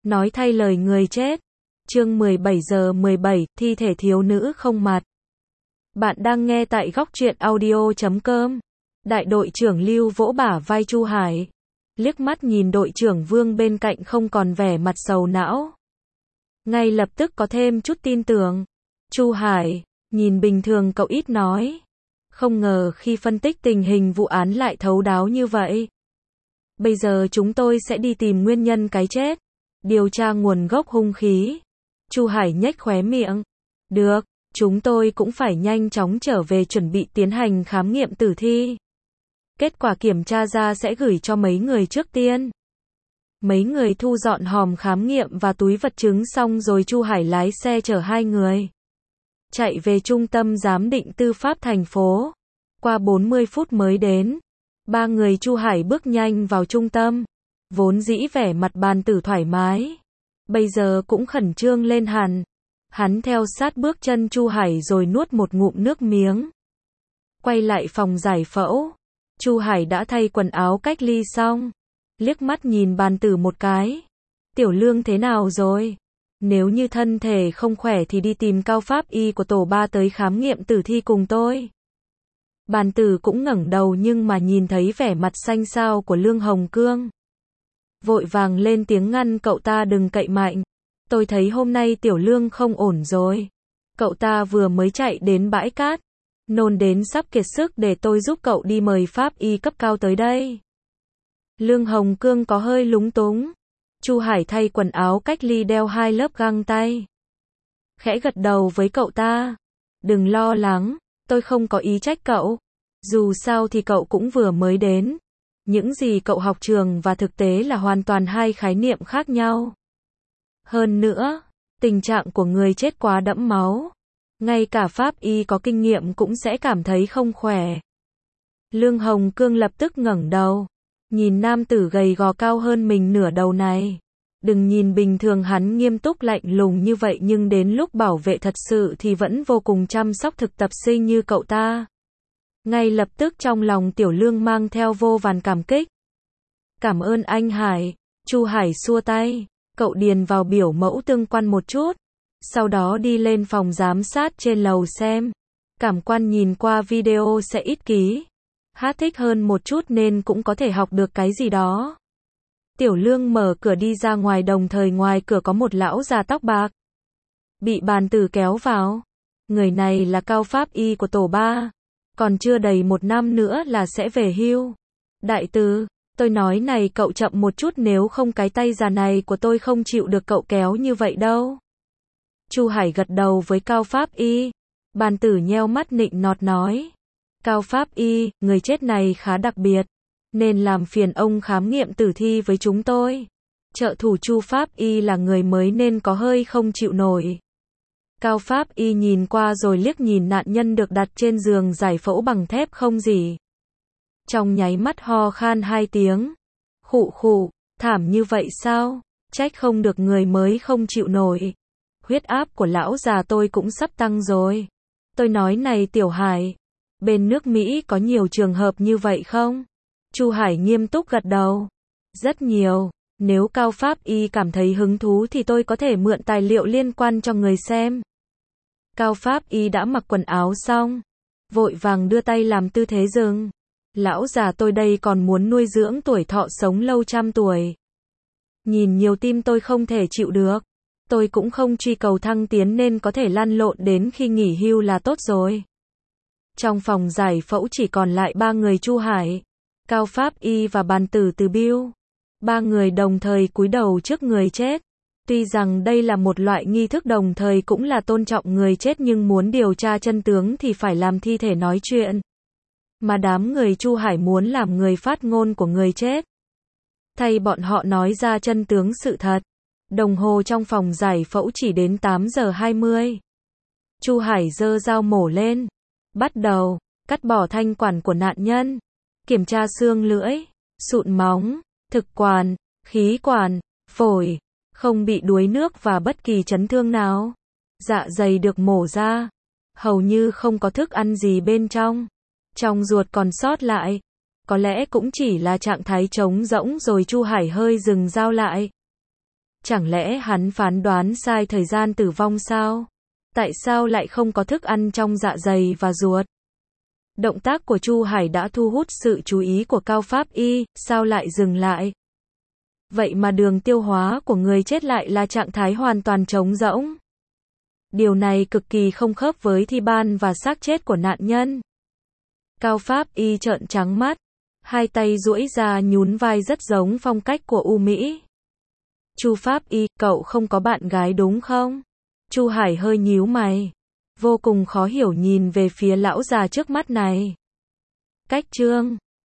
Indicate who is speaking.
Speaker 1: Nói thay lời người chết. Chương 17:17, thi thể thiếu nữ không mặt. Bạn đang nghe tại góc truyện audio.com. Đại đội trưởng Lưu vỗ bả vai Chu Hải, liếc mắt nhìn đội trưởng Vương bên cạnh không còn vẻ mặt sầu não. Ngay lập tức có thêm chút tin tưởng. Chu Hải, nhìn bình thường cậu ít nói. Không ngờ khi phân tích tình hình vụ án lại thấu đáo như vậy. Bây giờ chúng tôi sẽ đi tìm nguyên nhân cái chết, điều tra nguồn gốc hung khí. Chu Hải nhếch khóe miệng. Được, chúng tôi cũng phải nhanh chóng trở về chuẩn bị tiến hành khám nghiệm tử thi. Kết quả kiểm tra ra sẽ gửi cho mấy người trước tiên. Mấy người thu dọn hòm khám nghiệm và túi vật chứng xong rồi Chu Hải lái xe chở hai người chạy về trung tâm giám định tư pháp thành phố. Qua 40 phút mới đến. Ba người Chu Hải bước nhanh vào trung tâm. Vốn dĩ vẻ mặt Bàn Tử thoải mái, bây giờ cũng khẩn trương lên hẳn. Hắn theo sát bước chân Chu Hải rồi nuốt một ngụm nước miếng. Quay lại phòng giải phẫu. Chu Hải đã thay quần áo cách ly xong. Liếc mắt nhìn Bàn Tử một cái. Tiểu Lương thế nào rồi? Nếu như thân thể không khỏe thì đi tìm cao pháp y của tổ 3 tới khám nghiệm tử thi cùng tôi. Bàn Tử cũng ngẩng đầu nhưng mà nhìn thấy vẻ mặt xanh xao của Lương Hồng Cương. Vội vàng lên tiếng ngăn cậu ta đừng cậy mạnh. Tôi thấy hôm nay Tiểu Lương không ổn rồi. Cậu ta vừa mới chạy đến bãi cát, nôn đến sắp kiệt sức để tôi giúp cậu đi mời pháp y cấp cao tới đây. Lương Hồng Cương có hơi lúng túng. Chu Hải thay quần áo cách ly đeo 2 lớp găng tay. Khẽ gật đầu với cậu ta. Đừng lo lắng, tôi không có ý trách cậu. Dù sao thì cậu cũng vừa mới đến. Những gì cậu học trường và thực tế là hoàn toàn hai khái niệm khác nhau. Hơn nữa, tình trạng của người chết quá đẫm máu. Ngay cả pháp y có kinh nghiệm cũng sẽ cảm thấy không khỏe. Lương Hồng Cương lập tức ngẩng đầu. Nhìn nam tử gầy gò cao hơn mình nửa đầu này. Đừng nhìn bình thường hắn nghiêm túc lạnh lùng như vậy nhưng đến lúc bảo vệ thật sự thì vẫn vô cùng chăm sóc thực tập sinh như cậu ta. Ngay lập tức trong lòng Tiểu Lương mang theo vô vàn cảm kích. Cảm ơn anh Hải. Chu Hải xua tay. Cậu điền vào biểu mẫu tương quan một chút. Sau đó đi lên phòng giám sát trên lầu xem. Cảm quan nhìn qua video sẽ ít ký. Hát thích hơn một chút nên cũng có thể học được cái gì đó. Tiểu Lương mở cửa đi ra ngoài, đồng thời ngoài cửa có một lão già tóc bạc. Bị Bàn Tử kéo vào. Người này là cao pháp y của tổ 3. Còn chưa đầy 1 năm nữa là sẽ về hưu. Đại Tử, tôi nói này cậu chậm một chút nếu không cái tay già này của tôi không chịu được cậu kéo như vậy đâu. Chu Hải gật đầu với cao pháp y. Bàn Tử nheo mắt nịnh nọt nói. Cao pháp y, người chết này khá đặc biệt. Nên làm phiền ông khám nghiệm tử thi với chúng tôi. Trợ thủ Chu pháp y là người mới nên có hơi không chịu nổi. Cao pháp y nhìn qua rồi liếc nhìn nạn nhân được đặt trên giường giải phẫu bằng thép không gì. Trong nháy mắt ho khan 2 tiếng. Khụ khụ, thảm như vậy sao? Trách không được người mới không chịu nổi. Huyết áp của lão già tôi cũng sắp tăng rồi. Tôi nói này Tiểu Hải, bên nước Mỹ có nhiều trường hợp như vậy không? Chu Hải nghiêm túc gật đầu. Rất nhiều. Nếu cao pháp y cảm thấy hứng thú thì tôi có thể mượn tài liệu liên quan cho người xem. Cao pháp y đã mặc quần áo xong, vội vàng đưa tay làm tư thế dừng. Lão già tôi đây còn muốn nuôi dưỡng tuổi thọ sống lâu 100 tuổi. Nhìn nhiều tim tôi không thể chịu được. Tôi cũng không truy cầu thăng tiến nên có thể lăn lộn đến khi nghỉ hưu là tốt rồi. Trong phòng giải phẫu chỉ còn lại 3 người Chu Hải, cao pháp y và Bàn Tử từ Bill. 3 người đồng thời cúi đầu trước người chết. Tuy rằng đây là một loại nghi thức đồng thời cũng là tôn trọng người chết nhưng muốn điều tra chân tướng thì phải làm thi thể nói chuyện. Mà đám người Chu Hải muốn làm người phát ngôn của người chết. Thay bọn họ nói ra chân tướng sự thật. Đồng hồ trong phòng giải phẫu chỉ đến 8 giờ 20. Chu Hải giơ dao mổ lên. Bắt đầu cắt bỏ thanh quản của nạn nhân. Kiểm tra xương lưỡi, sụn móng, thực quản, khí quản, phổi. Không bị đuối nước và bất kỳ chấn thương nào. Dạ dày được mổ ra. Hầu như không có thức ăn gì bên trong. Trong ruột còn sót lại. Có lẽ cũng chỉ là trạng thái trống rỗng rồi. Chu Hải hơi dừng dao lại. Chẳng lẽ hắn phán đoán sai thời gian tử vong sao? Tại sao lại không có thức ăn trong dạ dày và ruột? Động tác của Chu Hải đã thu hút sự chú ý của Cao Pháp Y, sao lại dừng lại? Vậy mà đường tiêu hóa của người chết lại là trạng thái hoàn toàn trống rỗng. Điều này cực kỳ không khớp với thi ban và xác chết của nạn nhân. Cao Pháp Y trợn trắng mắt, hai tay duỗi ra nhún vai rất giống phong cách của U Mỹ. Chu Pháp Y, cậu không có bạn gái đúng không? Chu Hải hơi nhíu mày, vô cùng khó hiểu nhìn về phía lão già trước mắt này. Cách chương